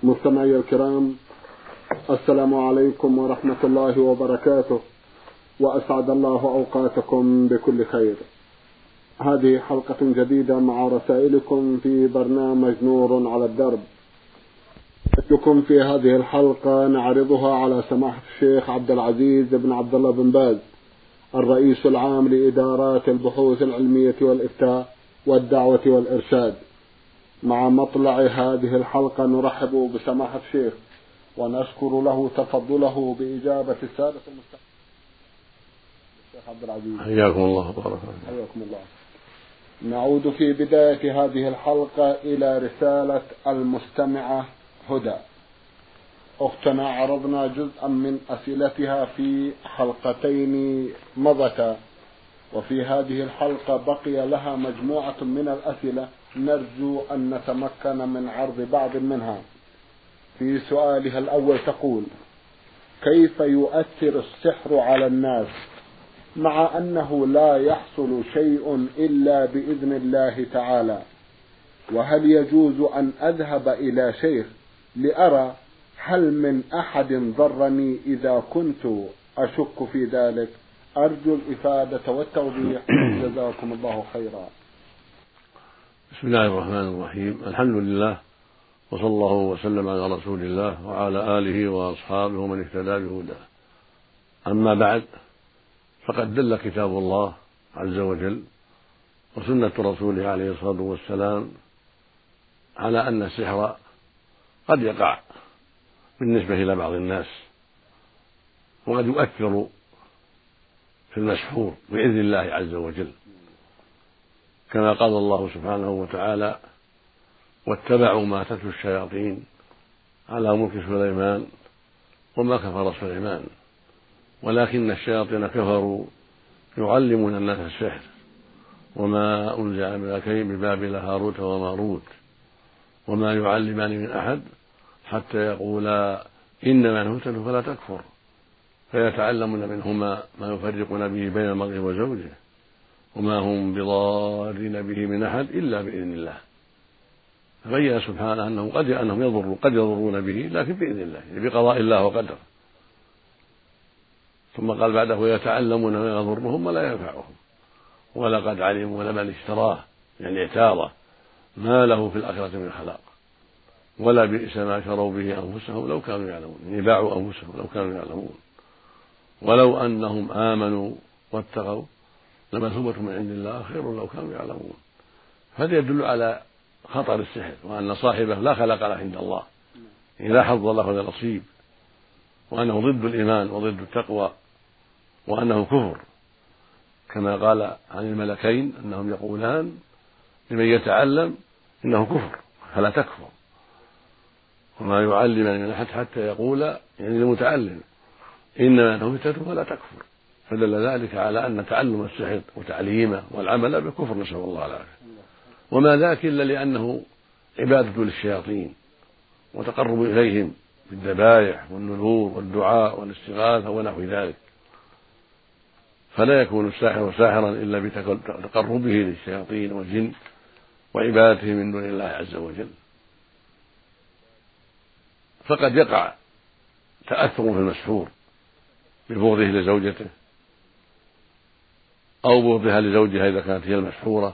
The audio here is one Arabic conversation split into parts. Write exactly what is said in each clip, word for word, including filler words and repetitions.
مستمعي الكرام، السلام عليكم ورحمة الله وبركاته، وأسعد الله أوقاتكم بكل خير. هذه حلقة جديدة مع رسائلكم في برنامج نور على الدرب. لكم في هذه الحلقة نعرضها على سماحة الشيخ عبد العزيز بن عبد الله بن باز، الرئيس العام لإدارات البحوث العلمية والإفتاء والدعوة والإرشاد. مع مطلع هذه الحلقة نرحب بسماحة الشيخ ونشكر له تفضله بإجابة السادة المستمعين. الشيخ عبد العزيز، حياكم الله وبارك فيكم. حياكم الله. نعود في بداية هذه الحلقة إلى رسالة المستمعة هدى. أختنا عرضنا جزءا من أسئلتها في حلقتين مضتا، وفي هذه الحلقة بقي لها مجموعة من الأسئلة نرجو أن نتمكن من عرض بعض منها. في سؤالها الأول تقول: كيف يؤثر السحر على الناس مع أنه لا يحصل شيء إلا بإذن الله تعالى؟ وهل يجوز أن أذهب إلى شيخ لأرى هل من أحد ضرني إذا كنت أشك في ذلك؟ أرجو الإفادة والتوضيح، جزاكم الله خيرا. بسم الله الرحمن الرحيم، الحمد لله، وصلى الله وسلم على رسول الله وعلى آله وأصحابه ومن اهتدى بهداه. أما بعد، فقد دل كتاب الله عز وجل وسنة رسوله عليه الصلاة والسلام على أن السحر قد يقع بالنسبة إلى بعض الناس، وقد يؤثر في المسحور بإذن الله عز وجل، كما قال الله سبحانه وتعالى: واتبعوا ما تتلو الشياطين على ملك سليمان وما كفر سليمان ولكن الشياطين كفروا يعلمون الناس السحر وما أنزل على الملكين ببابل هاروت وماروت وما يعلمان من أحد حتى يقولا إنما نفتن فلا تكفر فيتعلمون منهما ما يفرقون به بين المرء وزوجه وما هم بضارين به من أحد إلا بإذن الله. فبين سبحانه أنه قد أنهم يضرون قد يضرون به لكن بإذن الله، يعني بقضاء الله وقدره. ثم قال بعده: ويتعلمون ما يضرهم ولا ينفعهم ولقد علموا لمن اشتراه، يعني اعتاضه، ما له في الآخرة من خلاق ولا بئس ما شروا به أنفسهم لو كانوا يعلمون، يعني باعوا أنفسهم لو كانوا يعلمون ولو أنهم آمنوا واتقوا لمثوبة من عند الله خير لو كانوا يعلمون. هذا يدل على خطر السحر وأن صاحبه لا خلق له عند الله، يعني لا حظ له ولا نصيب، وأنه ضد الإيمان وضد التقوى، وأنه كفر، كما قال عن الملكين أنهم يقولان لمن يتعلم إنه كفر فلا تكفر وما يعلمان من أحد حتى يقول، يعني المتعلم، إنما أنه فتنة فلا تكفر. فدل ذلك على أن تعلم السحر وتعليمه والعمل بكفر، نسأل الله العافية. وما ذاك إلا لأنه عبادة للشياطين وتقرب إليهم بالذبائح والنذور والدعاء والاستغاثة ونحو ذلك، فلا يكون الساحر ساحرا إلا بتقربه للشياطين والجن وعبادته من دون الله عز وجل. فقد يقع تأثر في المسحور ببغضه لزوجته أو بغضها لزوجها إذا كانت هي المسحورة،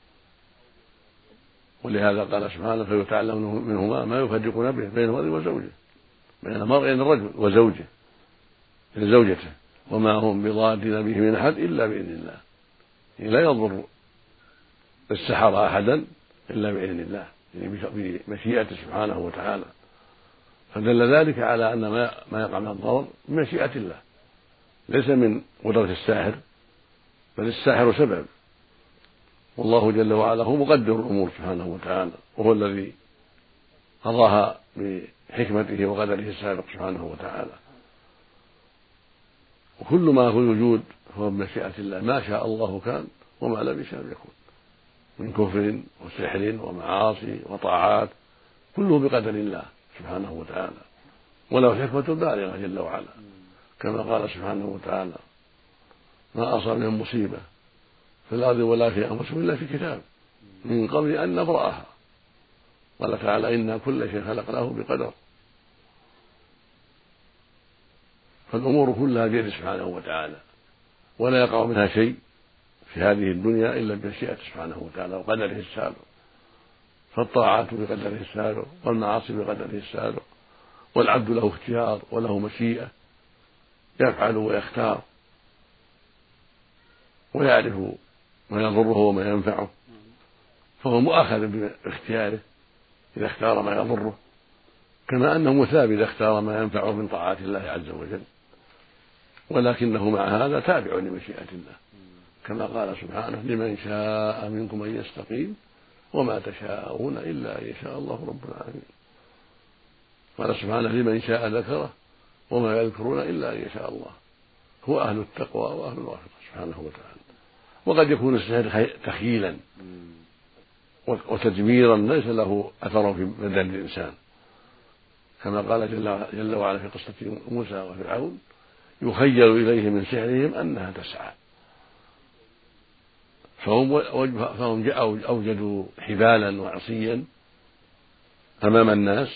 ولهذا قال سبحانه: فيتعلمون منهما ما يفرقون به بين المرء وزوجه، بين المرء الرجل وزوجه لزوجته وما هم بضارين به من أحد إلا بإذن الله، يعني لا يضر السحر أحدا إلا بإذن الله، يعني بمشيئته سبحانه وتعالى. فدل ذلك على أن ما يقع من الضرر بمشيئة الله، ليس من قدرة الساحر، بل الساحر سبب، والله جل وعلا هو مقدر الأمور سبحانه وتعالى، وهو الذي قضاها بحكمته وقدره السابق سبحانه وتعالى. وكل ما في الوجود هو بمشيئة الله، ما شاء الله كان وما لم يشاء يكون، من كفر وسحر ومعاصي وطاعات، كله بقدر الله سبحانه وتعالى، وله حكمة بالغة جل وعلا، كما قال سبحانه وتعالى: ما أصاب من مصيبة في الأرض ولا في أنفسهم إلا في كتاب من قبل أن نبرأها قال تعالى إنا كل شيء خلقناه بقدر. فالأمور كلها بيده سبحانه وتعالى، ولا يقع منها شيء في هذه الدنيا إلا بمشيئته سبحانه وتعالى وقدره السابق. فالطاعات بقدره السابق والمعاصي بقدره السابق، والعبد له اختيار وله مشيئة، يفعل ويختار ويعرف ما يضره وما ينفعه، فهو مؤاخذ باختياره إذا اختار ما يضره، كما أنه مثاب إذا اختار ما ينفعه من طاعات الله عز وجل، ولكنه مع هذا تابع لمشيئة الله، كما قال سبحانه لمن شاء منكم أن يستقيم وما تشاءون إلا أن يشاء الله رب العالمين. قال سبحانه لمن شاء ذكره وما يذكرون إلا أن يشاء الله. هو أهل التقوى وأهل الوافقة سبحانه وتعالى. وقد يكون السحر تخييلا وتدميرا ليس له أثر في بدن الإنسان، كما قال جل وعلا في قصة موسى وفرعون يخيل إليه من سحرهم أنها تسعى. فهم, فهم أوجدوا حبالا وعصيا أمام الناس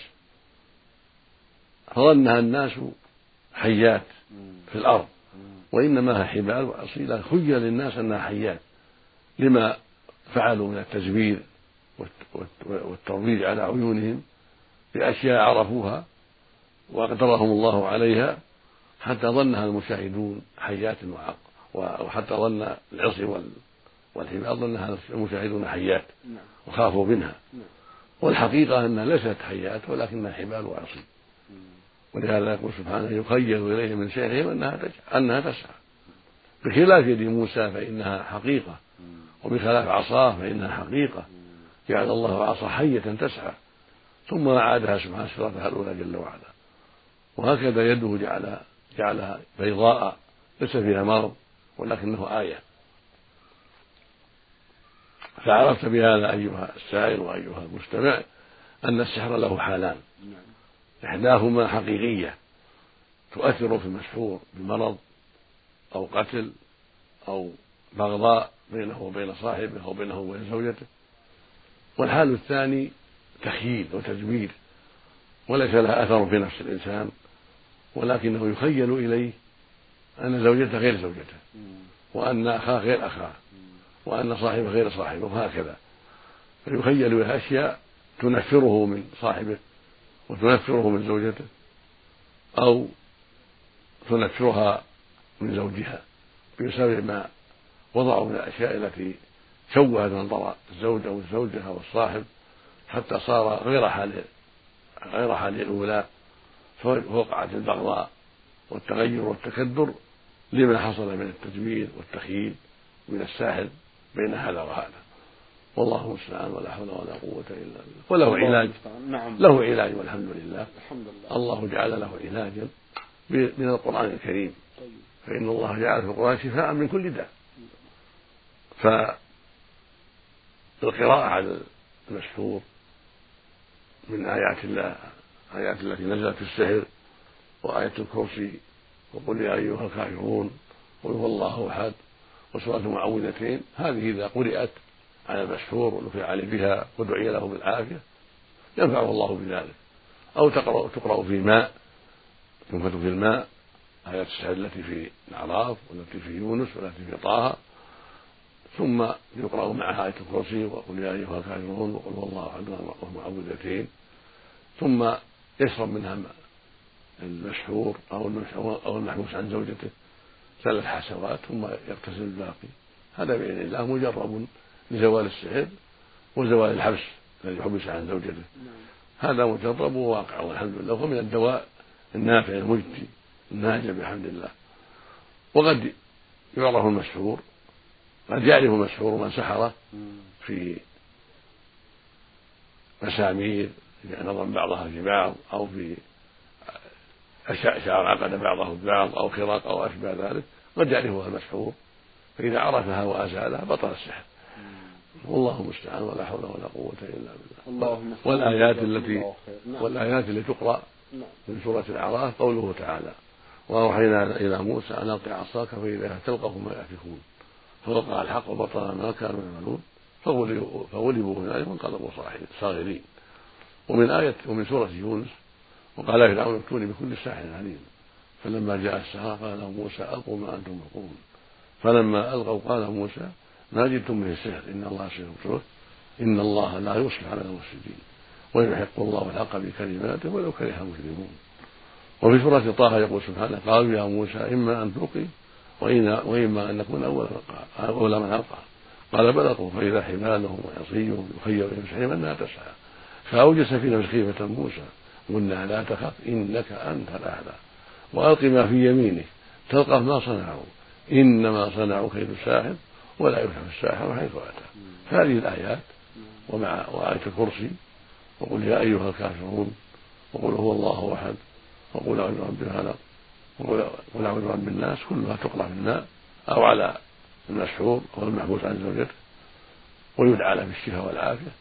فظنها الناس حيات في الأرض، وإنما هي حبال وعصي، لا خيل للناس أنها حيات لما فعلوا من التزوير والترويج على عيونهم بأشياء عرفوها وأقدرهم الله عليها، حتى ظنها المشاهدون حيات وحتى ظن العصي والحبال ظنها المشاهدون حيات وخافوا منها، والحقيقة أنها ليست حيات ولكنها حبال وعصي. ولهذا يقول سبحانه يخيل إليه من سحرهم أنها أنها تسعى، بخلاف يد موسى فإنها حقيقة، وبخلاف عصاه فإنها حقيقة، جعل الله عصا حية تسعى ثم أعادها سبحانه صراطها الأولى جل وعلا. وهكذا يده جعل جعلها بيضاء ليس فيها مرض ولكنه آية. فعرفت بهذا أيها السائل وأيها المستمع أن السحر له حالان، إحداهما حقيقية تؤثر في المسحور بمرض أو قتل أو بغضاء بينه وبين صاحبه أو بينه وبين زوجته، والحال الثاني تخييل وتزوير وليس لها أثر في نفس الإنسان، ولكنه يخيل إليه أن زوجته غير زوجته، وأن أخاه غير أخاه، وأن صاحبه غير صاحبه، وهكذا. فيخيل إليه أشياء تنفره من صاحبه وتنفره من زوجته أو تنفرها من زوجها بسبب ما وضعوا من الأشياء التي شوهت منظر الزوج أو الزوجة أو الصاحب حتى صار غير حال غير حال الأولى، فوقعت البغضاء والتغير والتكدر لما حصل من التجميل والتخييل من الساحر بين هذا وهذا. والله المستعان ولا حول ولا قوة إلا بالله. وله علاج، نعم. له علاج والحمد لله. الحمد لله. الله جعل له علاجا من القرآن الكريم، فإن الله جعل في القرآن شفاء من كل داء. فالقراءة على المسحور من آيات الله، آيات التي نزلت في السحر، وآية الكرسي، وقل يا أيها الكافرون، قل هو الله أحد، وسورة المعوذتين، هذه إذا قرأت على المسحور ونفع عليه بها ودعي له بالعافية ينفعه الله بذلك. أو تقرأ, تقرأ في ماء، تنفث في الماء آيات السحر التي في الأعراف والتي في يونس والتي في طه، ثم يقرأ معها آية الكرسي وقل يا أيها الكافرون وقل هو الله أحد والمعوذتين، ثم يشرب منها المسحور أو المحبوس عن زوجته ثلاث حسوات ثم يغتسل الباقي. هذا بإذن الله مجرب لزوال السحر وزوال الحبس الذي حبس عن زوجته، هذا مجرب وواقع والحمد لله، وهو من الدواء النافع المجدي الناجع بحمد الله. وقد يعرف المسحور، قد يعرف المسحور من سحره في مسامير يعني نظم بعضها في بعض، أو في شعر عقد بعضه ببعض، أو خراق أو أشبه ذلك، قد يعرفها المسحور، فإذا عرفها وأزالها بطل السحر. والله المستعان ولا حول ولا قوة إلا بالله. والآيات التي والآيات التي تقرأ من سورة الأعراف قوله تعالى وأوحينا إلى موسى أن ألق عصاك فإذا تلقف ما يأفكون فوقع الحق وبطل ما كانوا يعملون فغلبوا هنالك وانقلبوا صاغرين. ومن آية ومن سورة يونس وقال يا فرعون ائتوني بكل ساحر عليم فلما جاء السحرة قال لهم موسى ألقوا ما أنتم ملقون فلما ألقوا قال موسى ما جئتم به السحر إن الله سيبطله إن الله لا يصلح عمل المفسدين ويحق الله الحق بكلماته ولو كره المجرمون. وفي سورة طه يقول سبحانه قالوا يا موسى إما أن تلقي وإما أن نكون أول من ألقى قال بل ألقوا فإذا حبالهم وعصيهم يخيل إلى سحرهم أنها تسعى فأوجس في نفسه خيفة موسى قلنا لا تخف إنك أنت الأعلى وألق ما في يمينك تلقف ما صنعوا إنما صنعوا كيد الساحر ولا يفلح الساحر حيث أتى. هذه الآيات ومع وآية الكرسي وقل يا أيها الكافرون وقل هو الله أحد وقل أعوذ برب الفلق وقل أعوذ برب الناس كلها تقرأ في الماء أو على المسحور أو المحبوس عن زوجته ويدعى له بالشفاء والعافية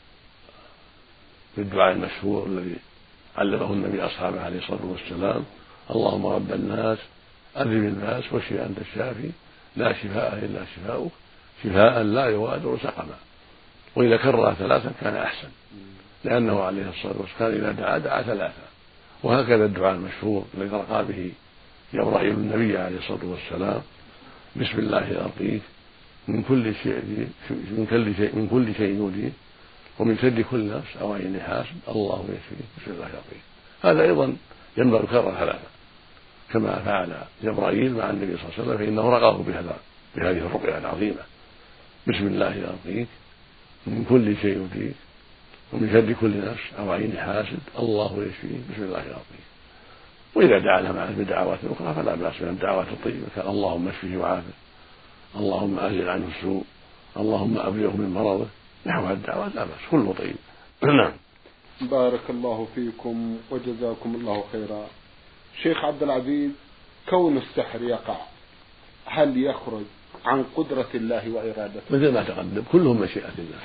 بالدعاء المشهور الذي علمه النبي أصحابه عليه الصلاة والسلام اللهم رب الناس أذهب الباس واشف أنت الشافي لا شفاء إلا شفاؤك شفاء لا يغادر سقما. وإذا كرر ثلاثا كان أحسن لأنه عليه الصلاة والسلام إذا دعا دعا ثلاثا. وهكذا الدعاء المشهور الذي رقى به جبرائيل النبي عليه الصلاة والسلام بسم الله أرقيك من كل شيء من كل شيء من كل شيء يؤذيك ومن شر كل نفس أو عين حاسد الله يشفيك بسم الله أرقيك. هذا أيضا ينبغي يكرر ثلاثا كما فعل جبرائيل مع النبي صلى الله عليه وسلم فإنه رقاه بهذا بهذه الرقية العظيمة بسم الله أرقيك من كل شيء يؤذيك ومن شر كل نفس أو عين حاسد الله يشفيه بسم الله أرقيك. وإذا دعا لها معه بدعوات أخرى فلا بأس من الدعوات الطيبة كان اللهم اشفه وعافه اللهم أزل عنه السوء اللهم أبلغه من مرضه نحو الدعوات لا بأس كله طيب. نعم. بارك الله فيكم وجزاكم الله خيرا. شيخ عبد العزيز، كون السحر يقع هل يخرج عن قدرة الله وإرادته؟ مثل ما تقدم كلهم مشيئة الله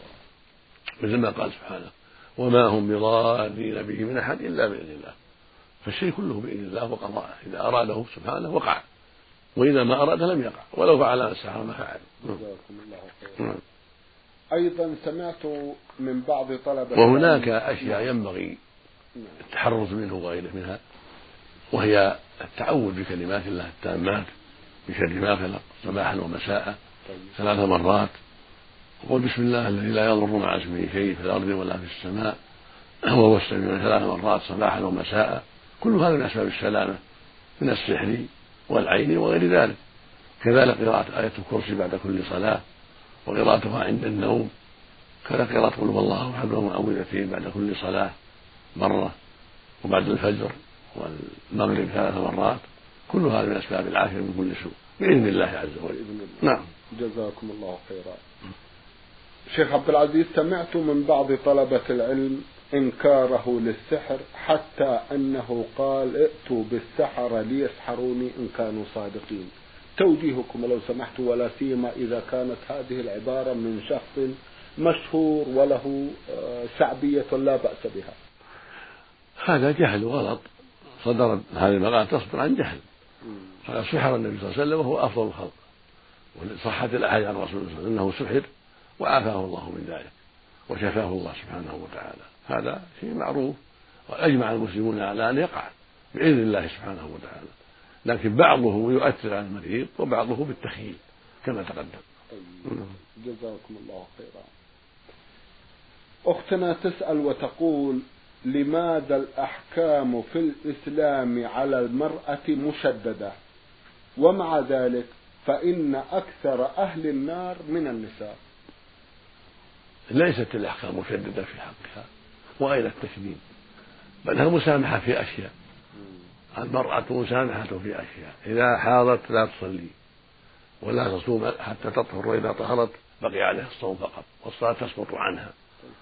مثل ما قال سبحانه وما هم بضارين به من أحد إلا بإذن الله. فالشيء كله بإذن الله وقضاءه إذا أراده سبحانه وقع وإذا ما أراده لم يقع ولو فعل السحر ما فعل. جزاكم الله خيرا. أيضا سمعت من بعض طلبة وهناك أشياء ينبغي التحرز منه وغيره منها وهي التعوذ بكلمات الله التامات من شر ما خلق صباحا ومساء ثلاث مرات وقل بسم الله الذي لا يضر مع اسمه شيء في الأرض ولا في السماء وهو السميع ثلاث مرات صباحا ومساء كل هذا من أسباب السلامة من السحر والعين وغير ذلك. كذلك قراءة آية الكرسي بعد كل صلاة وقراءتها عند النوم كذا قراءة قل هو الله أحد ومعوذتين بعد كل صلاة مرة وبعد الفجر والمغرب ثلاث مرات كل هذا من أسباب العافية من كل سوء بإذن الله عز وجل. نعم. جزاكم الله خيرا. شيخ عبد العزيز، سمعت من بعض طلبة العلم إنكاره للسحر حتى أنه قال ائتوا بالسحرة ليسحروني إن كانوا صادقين. توجيهكم لو سمحت ولا سيما إذا كانت هذه العبارة من شخص مشهور وله شعبية لا بأس بها. هذا جهل وغلط صدر هذه المقالة تصدر عن جهل. قال سحر النبي صلى الله عليه وسلم وهو أفضل الخلق وصحت الأحاديث عن رسول الله أنه سحر وعافاه الله من ذلك وشفاه الله سبحانه وتعالى. هذا شيء معروف وأجمع المسلمون على أن يقع بإذن الله سبحانه وتعالى لكن بعضه يؤثر على المريض وبعضه بالتخييل كما تقدم. جزاكم الله خيرا. أختنا تسأل وتقول لماذا الأحكام في الإسلام على المرأة مشددة ومع ذلك فإن أكثر أهل النار من النساء؟ ليست الأحكام مشددة في حقها وأين التشديد بل هي مسامحة في أشياء. المرأة مسامحة في أشياء إذا حاضت لا تصلي ولا تصوم حتى تطهر وإذا طهرت بقي عليها الصوم فقط والصلاة تسقط عنها.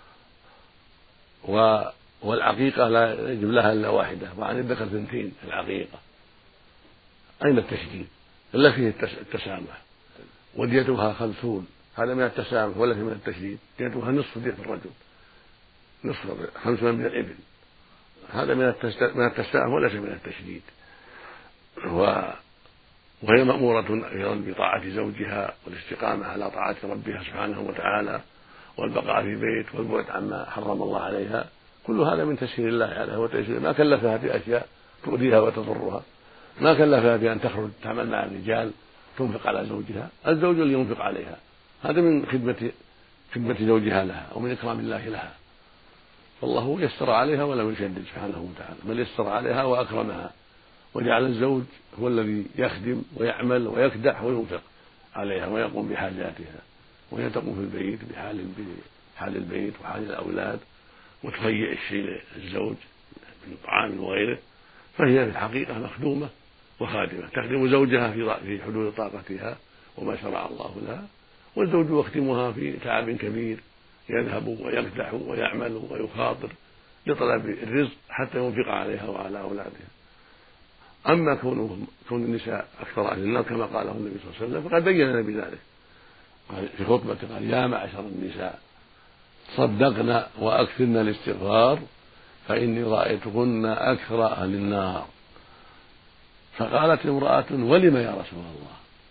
و والعقيقة لا يجب لها إلا واحدة وعن الذكر ثنتين العقيقة. أين التشديد؟ إلا فيه التسامح. وديتها خمسون هذا من التسامح ولا من التشديد. ديتها نصف دية الرجل نصف خمسون من الإبل هذا من التسامح وليس من التشديد. و... وهي مأمورة أيضا بطاعة زوجها والاستقامة على طاعة ربها سبحانه وتعالى والبقاء في بيت والبعد عما حرم الله عليها كل هذا من تسهيل الله عليها وتيسير. ما كلفها بأشياء تؤذيها وتضرها، ما كلفها بأن تخرج تعمل مع الرجال تنفق على زوجها، الزوج اللي ينفق عليها، هذا من خدمة خدمة زوجها لها أو من إكرام الله لها. فالله يسر عليها ولم يشدد سبحانه وتعالى، بل يسر عليها وأكرمها، وجعل الزوج هو الذي يخدم ويعمل ويكدح وينفق عليها ويقوم بحاجاتها، وهي تقوم في البيت بحال بحال البيت وحال الأولاد، وتهيئ الشيء للزوج من طعام وغيره. فهي في الحقيقة مخدومة وخادمة، تخدم زوجها في حدود طاقتها وما شرع الله لها، والزوج يخدمها في تعب كبير، يذهب ويكدح ويعمل ويخاطر لطلب الرزق حتى ينفق عليها وعلى أولادها. أما كون كون النساء أكثر أهل النار كما قاله النبي صلى الله عليه وسلم فقد بين لنا بذلك في خطبته، قال: يا معشر النساء صدقن وأكثرن الاستغفار فإني رأيتكن أكثر أهل النار. فقالت امرأة: ولم يا رسول الله؟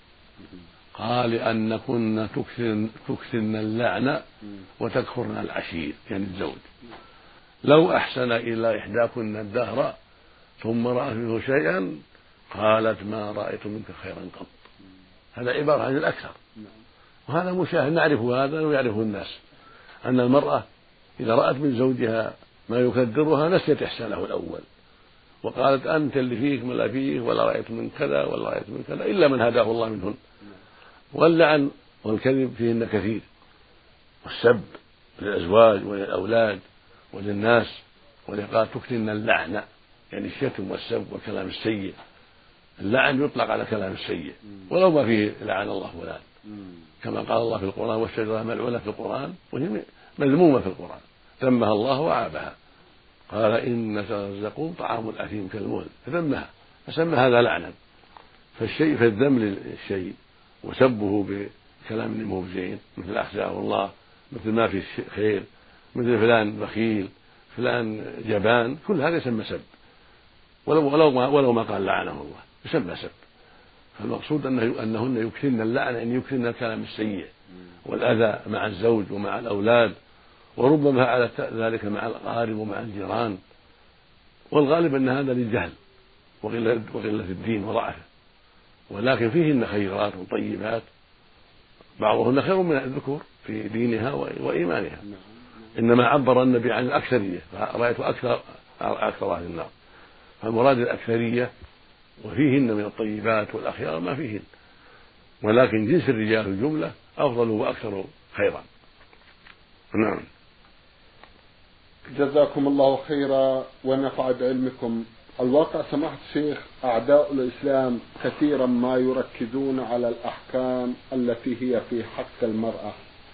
قال: لأنكن تكثرن, تكثرن اللعن وتكفرن العشير، يعني الزوج. لو أحسن إلى إحداكن الدهر ثم رأت منه شيئا قالت: ما رأيت منك خيرا قط. هذا عبارة عن الأكثر، وهذا مشاهد نعرف هذا ويعرفه الناس، أن المرأة إذا رأت من زوجها ما يكدرها نسيت إحسانه الأول وقالت: أنت اللي فيك ما لا فيك، ولا رأيت من كذا ولا رأيت من كذا، إلا من هداه الله منهن. واللعن والكذب فيهن كثير، والسب للأزواج وللأولاد وللناس، ولقال تكثرن اللعنة، يعني الشتم والسب والكلام السيء. اللعن يطلق على كلام السيء ولو ما فيه لعن الله فلان، كما قال الله في القرآن: والشجرة ملعونة في القرآن، وهي مذمومة في القرآن، ذمها الله وعابها. قال: إن شجرة الزقوم طعام الأثيم كالمهل، فذمها فسمى هذا لعنا. فالشيء فالذم للشيء وسبه بكلام مو زين، مثل أخزاه الله، مثل ما في خير، مثل فلان بخيل، فلان جبان، كل هذا يسمى سب، ولو ولو ما, ولو ما قال لعنه الله يسمى سب. فالمقصود أنه أنهن يكثرن اللعنة، أن يكثرن الكلام السيء والأذى مع الزوج ومع الأولاد، وربما على ذلك مع الأقارب ومع الجيران. والغالب أن هذا للجهل وقلة, وقلة الدين وضعفه، ولكن فيهن خيرات وطيبات، بعضهن خير من الذكور في دينها وإيمانها. إنما عبر النبي عن الأكثرية، فرأيت أكثر أكثر أهل النار، فالمراد الأكثرية، وفيهن من الطيبات والأخيار ما فيهن، ولكن جنس الرجال الجملة أفضل وأكثر خيرا. نعم. جزاكم الله خيرا ونفع بعلمكم. الواقع سماحة الشيخ أعداء الإسلام كثيرا ما يركزون على الأحكام التي هي في حق المرأة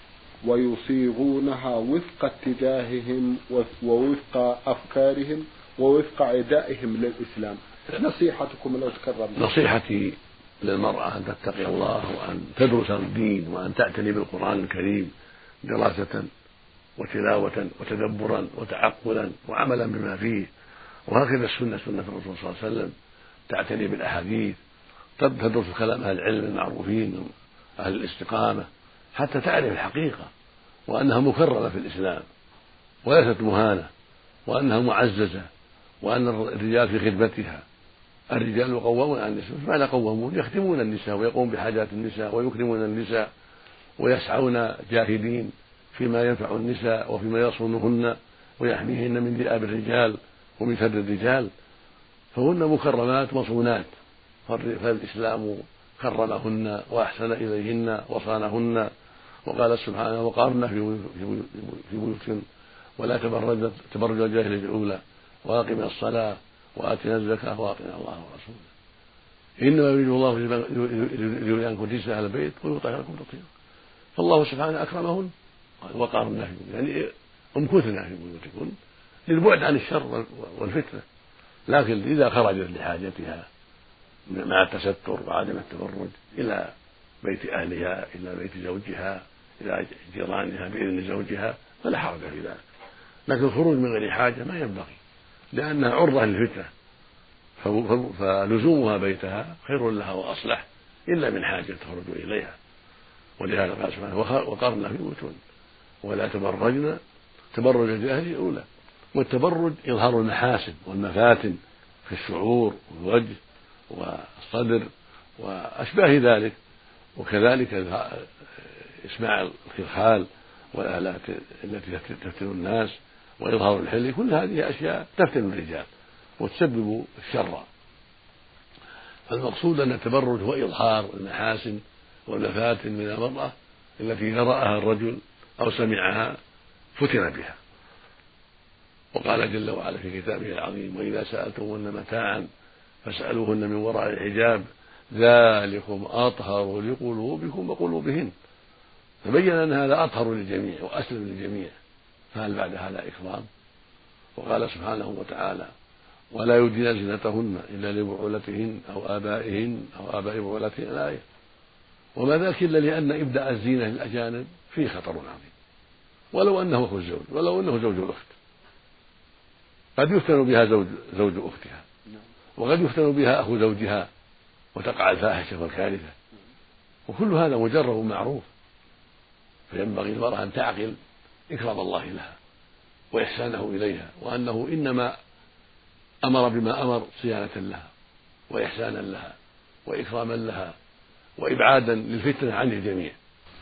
ويصيغونها وفق اتجاههم ووفق أفكارهم ووفق عدائهم للإسلام. نصيحتكم لو تكرمت. نصيحتي للمرأة أن تتقي الله وأن تدرس الدين وأن تعتني بالقرآن الكريم دراسة وتلاوة وتدبرا وتعقلا وعملا بما فيه، وهكذا السنة سنة الرسول صلى الله عليه وسلم، تعتني بالأحاديث، تدرس كلام أهل العلم المعروفين أهل الاستقامة حتى تعرف الحقيقة، وأنها مكرمة في الإسلام وليست مهانة، وأنها معززة، وأن الرجال في خدمتها. الرجال قوامون على النساء، معنى قوامون؟ يخدمون النساء ويقومون بحاجات النساء ويكرمون النساء ويسعون جاهدين فيما ينفع النساء وفيما يصونهن ويحميهن من ذئاب الرجال ومن شر الرجال، فهن مكرمات مصونات، فالإسلام كرمهن وأحسن إليهن وصانهن، وقال سبحانه: وقارن في بيوتكن ولا تبرج تبرج الجاهلية الأولى وأقمنا الصلاة وآتنا الزكاة وأطيعنا الله ورسوله إنما يريد الله ليريكم رجس أهل البيت ويطهركم تطهيرا. فالله سبحانه أكرمهن وقارن في، يعني امكثنا في بيوتكن للبعد عن الشر والفتنة، لكن إذا خرجت لحاجتها مع التستر وعدم التبرج إلى بيت أهلها إلى بيت زوجها إلى جيرانها بإذن زوجها فلا حرج في ذلك، لكن الخروج من غير حاجة ما ينبغي لأنها عرضة للفتنة، فلزومها بيتها خير لها وأصلح إلا من حاجة تخرج إليها. ولهذا قال سبحانه: وقرن في بيوتكن ولا تبرجن تبرج الجاهلية الأولى والتبرج إظهار المحاسن والمفاتن في الشعور والوجه والصدر وأشباه ذلك، وكذلك إسماع الخلخال والآلات التي تفتن الناس وإظهار الحلي، كل هذه أشياء تفتن الرجال وتسبب الشر. فالمقصود أن التبرج هو إظهار المحاسن والمفاتن من المرأة التي إذا رآها الرجل أو سمعها فتن بها. وقال جل وعلا في كتابه العظيم: وإذا سألتموهن متاعا فاسألوهن من وراء الحجاب ذلكم أطهر لقلوبكم وقلوبهن. فبين أن هذا أطهر للجميع وأسلم للجميع، فهل بعد هذا إكرام؟ وقال سبحانه وتعالى: ولا يبدين زينتهن إلا لبعولتهن أو آبائهن أو آباء بعولتهن. الآية. وما ذاك إلا لأن إبداء الزينة للأجانب فيه خطر عظيم، ولو أنه أخو الزوج، ولو أنه زوج الأخت، قد يفتن بها زوج زوج أختها، وقد يفتن بها أخو زوجها وتقع الفاحشة والكارثة، وكل هذا مجرب معروف. فينبغي المرأة أن تعقل إكرام الله لها وإحسانه إليها، وأنه إنما أمر بما أمر صيانة لها وإحسانا لها وإكراما لها وإبعادا للفتنة عن الجميع،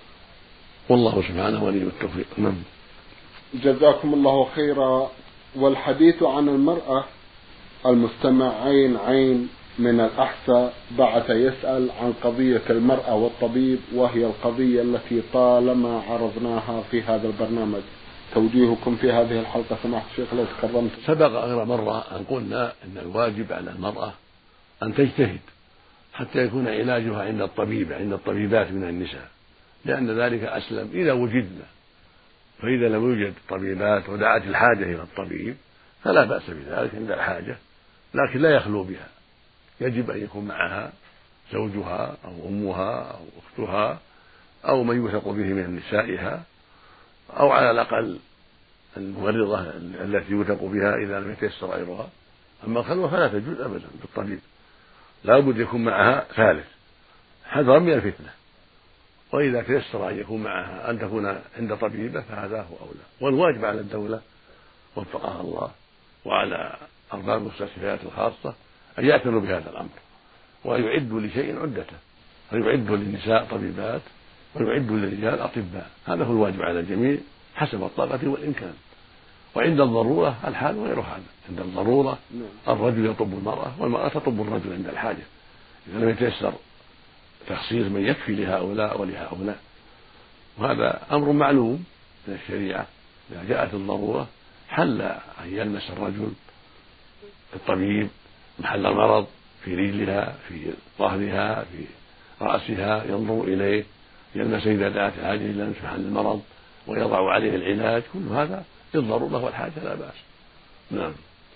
والله سبحانه ولي التوفيق. نعم. جزاكم الله خيرا. والحديث عن المرأة، المستمع عين عين من الأحساء بعث يسأل عن قضية المرأة والطبيب، وهي القضية التي طالما عرضناها في هذا البرنامج. توجيهكم في هذه الحلقة سماحة الشيخ لو تكرمت. سبق غير مرة أن قلنا أن الواجب على المرأة أن تجتهد حتى يكون علاجها عند الطبيب عند الطبيبات من النساء، لأن ذلك أسلم إذا وجدنا. فإذا لم يوجد طبيبات ودعت الحاجة إلى الطبيب فلا بأس بذلك عند الحاجة، لكن لا يخلو بها، يجب أن يكون معها زوجها أو أمها أو أختها أو من يوثق به من نسائها، أو على الأقل الممرضة التي يوثق بها إذا لم يتيسر غيرها. أما الخلوة فلا تجوز أبدا بالطبيب، لا بد يكون معها ثالث حذرا من الفتنة. وإذا تيسر أن يكون معها أن تكون عند طبيبة فهذا هو أولى. والواجب على الدولة وفقها الله وعلى أرباب المستشفيات الخاصة أن يعتنوا بهذا الأمر، ويعدوا لشيء عدته، فيعدوا للنساء طبيبات ويعدوا للرجال أطباء. هذا هو الواجب على الجميع حسب الطاقة والإمكان. وعند الضرورة الحال غير هذا، عند الضرورة الرجل يطب المرأة والمرأة تطب الرجل عند الحاجة، إذا لم يتيسر تخصيص من يكفي لهؤلاء ولهؤلاء. وهذا أمر معلوم من الشريعة، إذا جاءت الضرورة حل أن يلمس الرجل الطبيب محل المرض في رجلها في ظهرها في رأسها، ينظر إليه، يلمس إذا دعت الحاجة إلى لمس محل المرض ويضع عليه العلاج، كل هذا للضرورة والحاجة لا بأس. نعم.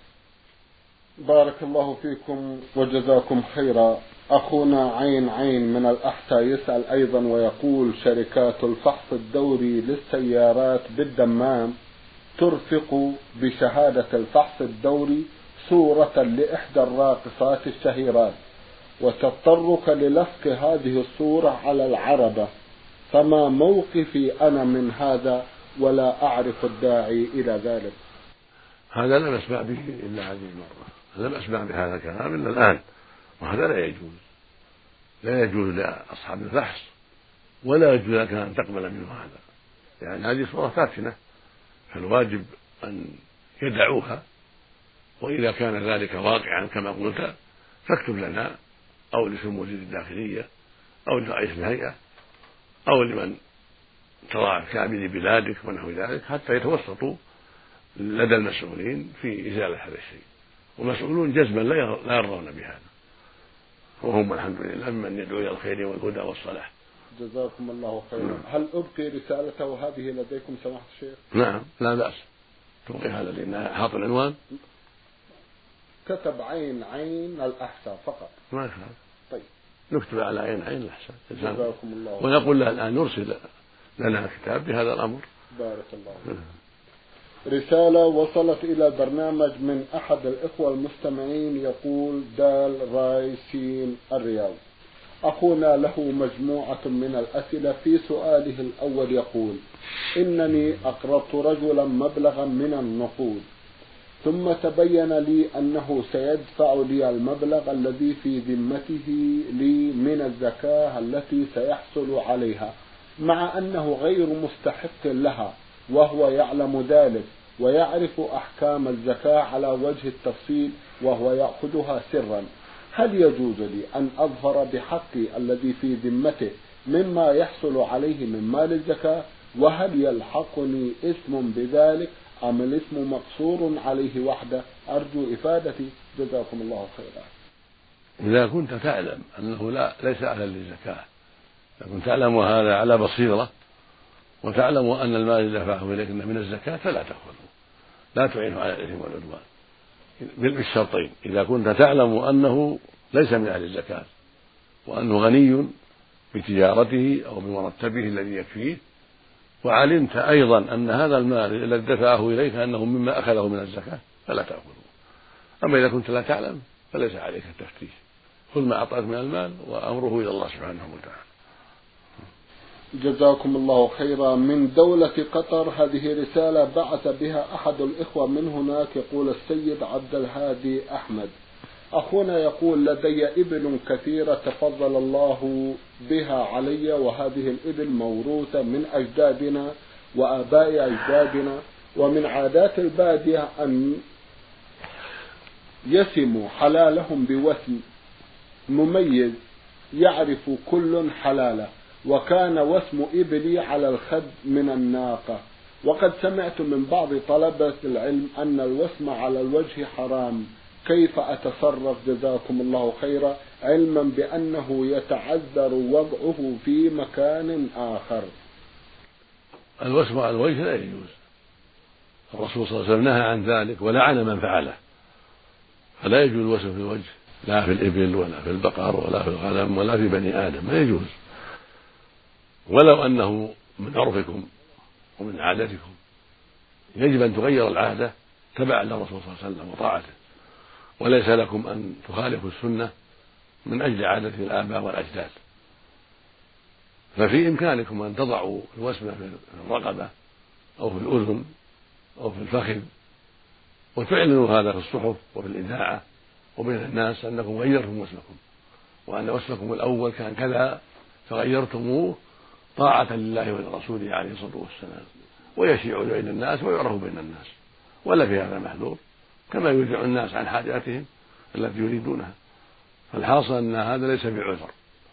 بارك الله فيكم وجزاكم خيرا. أخونا عين عين من الأحساء يسأل أيضا ويقول: شركات الفحص الدوري للسيارات بالدمام ترفق بشهادة الفحص الدوري صورة لإحدى الراقصات الشهيرات، وتضطرك للصق هذه الصورة على العربة، فما موقفي أنا من هذا ولا أعرف الداعي إلى ذلك؟ هذا لم أسمع به إلا هذه المرة، لم أسمع بهذا الكلام إلا الآن، وهذا لا يجوز، لا يجوز لأصحاب الفحص ولا يجوز لك أن تقبل منه هذا، يعني هذه صورة فاتنة، فالواجب أن يدعوها. وإذا كان ذلك واقعا كما قلت فاكتب لنا أو لسمو وزير الداخلية أو لرئيس الهيئة أو لمن ترى كامل بلادك ونحو ذلك حتى يتوسطوا لدى المسؤولين في إزالة هذا الشيء، ومسؤولون جزما لا يرضون بهذا، وهم الحمد لله ممن يدعو إلى الخير والهدى والصلاح. جزاكم الله خيرا. هل أبقي رسالته هذه لديكم سماحة الشيخ؟ نعم لا بأس، تبقي هذا لأنها حاط العنوان. كتب عين عين الأحساء فقط. ما يخالف. طيب نكتب على عين عين الأحساء. جزاكم الله. ونقول له الآن نرسل لنا كتاب بهذا الأمر. بارك الله فيك. رسالة وصلت إلى البرنامج من أحد الإخوة المستمعين يقول: دال راي سين الرياض. أخونا له مجموعة من الأسئلة. في سؤاله الأول يقول: إنني أقرضت رجلا مبلغا من النقود ثم تبين لي أنه سيدفع لي المبلغ الذي في ذمته لي من الزكاة التي سيحصل عليها، مع أنه غير مستحق لها وهو يعلم ذلك ويعرف أحكام الزكاة على وجه التفصيل وهو يأخذها سرا، هل يجوز لي أن أظهر بحقي الذي في ذمته مما يحصل عليه من مال الزكاة؟ وهل يلحقني إثم بذلك أم الإثم مقصور عليه وحده؟ أرجو إفادتي جزاكم الله خيرا. إذا كنت تعلم أنه لا ليس أهلا للزكاة، إذا كنت تعلم هذا على بصيرة وتعلم أن المال الذي دفعه إليك من الزكاة فلا تأخذه، لا تعينه على الإثم والعدوان بالشرطين: إذا كنت تعلم أنه ليس من أهل الزكاة وأنه غني بتجارته أو بمرتبه الذي يكفيه، وعلمت أيضا أن هذا المال الذي دفعه إليك أنه مما أخذه من الزكاة فلا تأخذه. أما إذا كنت لا تعلم فليس عليك التفتيش، خذ ما أعطاك من المال وأمره إلى الله سبحانه وتعالى. جزاكم الله خيرا. من دولة قطر، هذه رسالة بعث بها أحد الإخوة من هناك، يقول السيد عبد الهادي أحمد: أخونا يقول لدي إبل كثيرة تفضل الله بها علي، وهذه الإبل موروثة من أجدادنا وآباء أجدادنا، ومن عادات البادية أن يسموا حلالهم بوسم مميز يعرف كل حلاله، وكان وسم إبلي على الخد من الناقة، وقد سمعت من بعض طلبة العلم أن الوسم على الوجه حرام، كيف أتصرف جزاكم الله خيرا، علما بأنه يتعذر وضعه في مكان آخر؟ الوسم على الوجه لا يجوز، الرسول صلى الله عليه وسلم نهى عن ذلك ولعن من فعله، فلا يجوز الوسم في الوجه، لا في الإبل ولا في البقر ولا في الغنم ولا في بني آدم، ما يجوز، ولو أنه من عرفكم ومن عادتكم يجب أن تغير العادة تبعا للرسول صلى الله عليه وسلم وطاعته، وليس لكم أن تخالفوا السنة من أجل عادة الآباء والأجداد. ففي إمكانكم أن تضعوا الوسم في الرقبة أو في الأذن أو في الفخذ وتعلنوا هذا في الصحف وفي الإذاعة وبين الناس أنكم غيرتم وسمكم، وأن وسمكم الأول كان كذا فغيرتموه طاعة لله ولرسوله عليه الصلاة والسلام، ويشيع بين الناس ويعرف بين الناس، ولا في هذا محذور، كما يودع الناس عن حاجاتهم التي يريدونها. فالحاصل أن هذا ليس بعذر،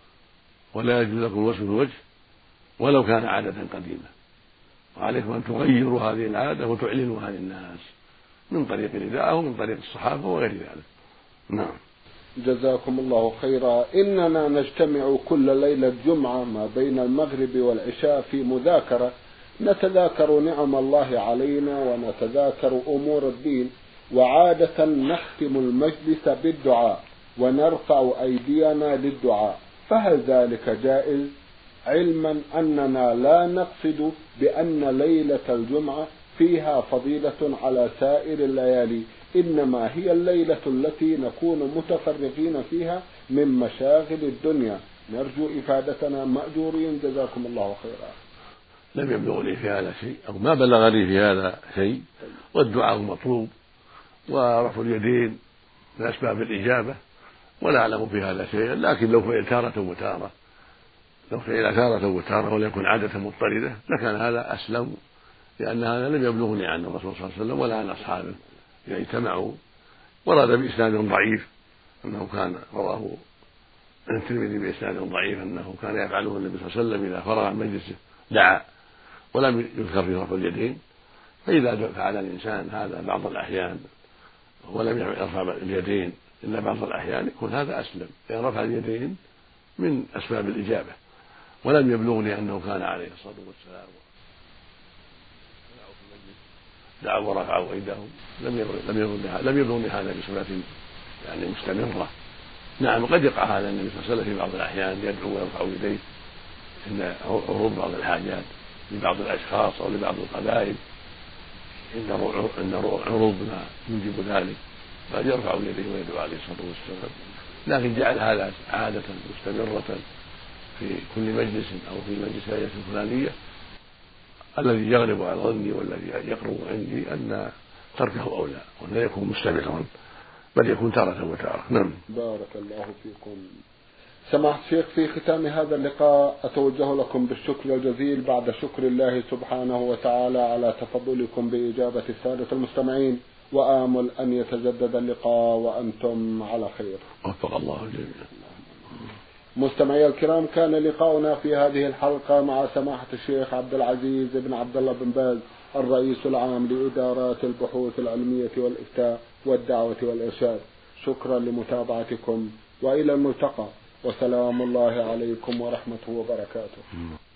ولا يجوز لكم الوسم في الوجه ولو كان عادة قديمة، وعليكم أن تغيروا هذه العادة وتعلنوها للناس من طريق الإذاعة ومن طريق الصحافة وغير ذلك. نعم. جزاكم الله خيرا. إننا نجتمع كل ليلة جمعة ما بين المغرب والعشاء في مذاكرة، نتذاكر نعم الله علينا ونتذاكر أمور الدين، وعادة نختم المجلس بالدعاء ونرفع أيدينا للدعاء، فهل ذلك جائز؟ علما أننا لا نقصد بأن ليلة الجمعة فيها فضيلة على سائر الليالي، إنما هي الليلة التي نكون متفرغين فيها من مشاغل الدنيا، نرجو إفادتنا مأجورين جزاكم الله خيرا. لم يبلغ لي في هذا شيء، أو ما بلغ لي في هذا شيء، والدعاء مطلوب ورفع اليدين من أسباب الإجابة، ولا أعلم في هذا شيئا، لكن لو فعل تارة وتارة لو فعل تارة وتارة وليكن عادة مضطردة لكان هذا أسلم، لأن هذا لم يبلغني عن الرسول صلى الله عليه وسلم ولا عن أصحابه إذا اجتمعوا. ورد بإسناد ضعيف أنه كان رواه الترمذي بإسناد ضعيف أنه كان يفعله النبي صلى الله عليه وسلم إذا فرغ من مجلسه دعا، ولم يذكر في رفع اليدين. فإذا فعل الإنسان هذا بعض الأحيان ولم يرفع اليدين إلا بعض الأحيان يكون هذا أسلم، لأن رفع اليدين من أسباب الإجابة. ولم يبلغني أنه كان عليه الصلاة والسلام دعوا ورفعوا أيديهم، لم لم يبلغني هذا بصفة يعني مستمرة. نعم قد يقع هذا النبي صلى الله عليه وسلم في بعض الأحيان يدعو ويرفع يديه عند عروض بعض الحاجات لبعض الأشخاص أو لبعض القبائل، عند عروض ما يوجب ذلك قد يرفع يديه ويدعو عليه الصلاة والسلام، لكن جعل هذا عادة مستمرة في كل مجلس أو في مجلس الفلانية، الذي يغلب على ظني والذي يقرب عندي أن تركه أولى، ولا يكون مستمرا بل يكون تارة وتارة. نعم. بارك الله فيكم. سماحة الشيخ، في ختام هذا اللقاء أتوجه لكم بالشكر الجزيل بعد شكر الله سبحانه وتعالى على تفضلكم بإجابة السادة المستمعين، وآمل أن يتجدد اللقاء وأنتم على خير. وفق الله الجميع. مستمعي الكرام، كان لقاؤنا في هذه الحلقة مع سماحة الشيخ عبد العزيز بن عبد الله بن باز، الرئيس العام لإدارات البحوث العلمية والإفتاء والدعوة والإرشاد. شكرا لمتابعتكم، وإلى الملتقى، وسلام الله عليكم ورحمته وبركاته.